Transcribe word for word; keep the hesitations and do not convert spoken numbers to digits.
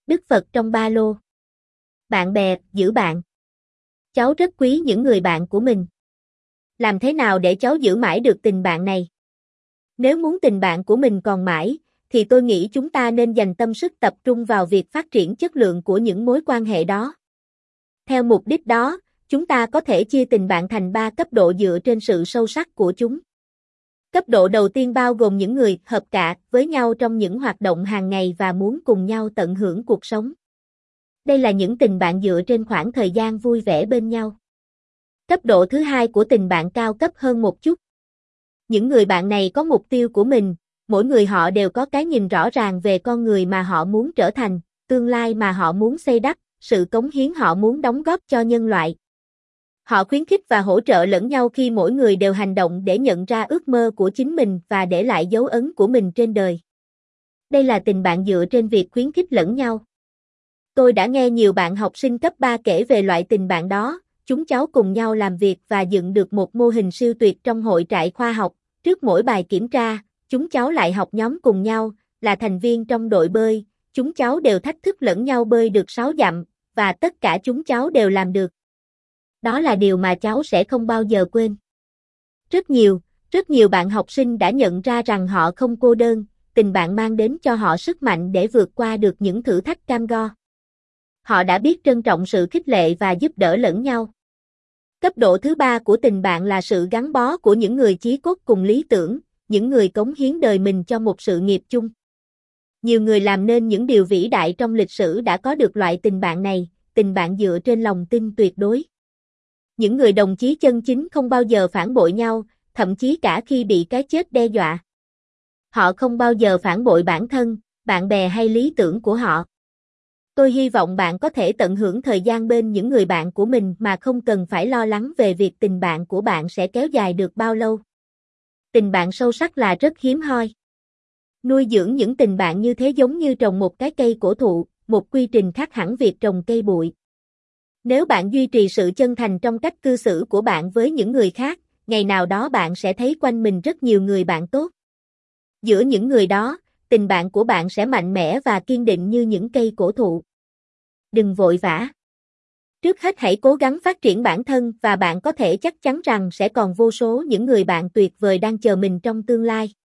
Đức Phật trong ba lô. Bạn bè, giữ bạn. Cháu rất quý những người bạn của mình. Làm thế nào để cháu giữ mãi được tình bạn này? Nếu muốn tình bạn của mình còn mãi, thì tôi nghĩ chúng ta nên dành tâm sức tập trung vào việc phát triển chất lượng của những mối quan hệ đó. Theo mục đích đó, chúng ta có thể chia tình bạn thành ba cấp độ dựa trên sự sâu sắc của chúng. Cấp độ đầu tiên bao gồm những người hợp cạ với nhau trong những hoạt động hàng ngày và muốn cùng nhau tận hưởng cuộc sống. Đây là những tình bạn dựa trên khoảng thời gian vui vẻ bên nhau. Cấp độ thứ hai của tình bạn cao cấp hơn một chút. Những người bạn này có mục tiêu của mình, mỗi người họ đều có cái nhìn rõ ràng về con người mà họ muốn trở thành, tương lai mà họ muốn xây đắp, sự cống hiến họ muốn đóng góp cho nhân loại. Họ khuyến khích và hỗ trợ lẫn nhau khi mỗi người đều hành động để nhận ra ước mơ của chính mình và để lại dấu ấn của mình trên đời. Đây là tình bạn dựa trên việc khuyến khích lẫn nhau. Tôi đã nghe nhiều bạn học sinh cấp ba kể về loại tình bạn đó, chúng cháu cùng nhau làm việc và dựng được một mô hình siêu tuyệt trong hội trại khoa học. Trước mỗi bài kiểm tra, chúng cháu lại học nhóm cùng nhau, là thành viên trong đội bơi, chúng cháu đều thách thức lẫn nhau bơi được sáu dặm, và tất cả chúng cháu đều làm được. Đó là điều mà cháu sẽ không bao giờ quên. Rất nhiều, rất nhiều bạn học sinh đã nhận ra rằng họ không cô đơn, tình bạn mang đến cho họ sức mạnh để vượt qua được những thử thách cam go. Họ đã biết trân trọng sự khích lệ và giúp đỡ lẫn nhau. Cấp độ thứ ba của tình bạn là sự gắn bó của những người chí cốt cùng lý tưởng, những người cống hiến đời mình cho một sự nghiệp chung. Nhiều người làm nên những điều vĩ đại trong lịch sử đã có được loại tình bạn này, tình bạn dựa trên lòng tin tuyệt đối. Những người đồng chí chân chính không bao giờ phản bội nhau, thậm chí cả khi bị cái chết đe dọa. Họ không bao giờ phản bội bản thân, bạn bè hay lý tưởng của họ. Tôi hy vọng bạn có thể tận hưởng thời gian bên những người bạn của mình mà không cần phải lo lắng về việc tình bạn của bạn sẽ kéo dài được bao lâu. Tình bạn sâu sắc là rất hiếm hoi. Nuôi dưỡng những tình bạn như thế giống như trồng một cái cây cổ thụ, một quy trình khác hẳn việc trồng cây bụi. Nếu bạn duy trì sự chân thành trong cách cư xử của bạn với những người khác, ngày nào đó bạn sẽ thấy quanh mình rất nhiều người bạn tốt. Giữa những người đó, tình bạn của bạn sẽ mạnh mẽ và kiên định như những cây cổ thụ. Đừng vội vã. Trước hết hãy cố gắng phát triển bản thân và bạn có thể chắc chắn rằng sẽ còn vô số những người bạn tuyệt vời đang chờ mình trong tương lai.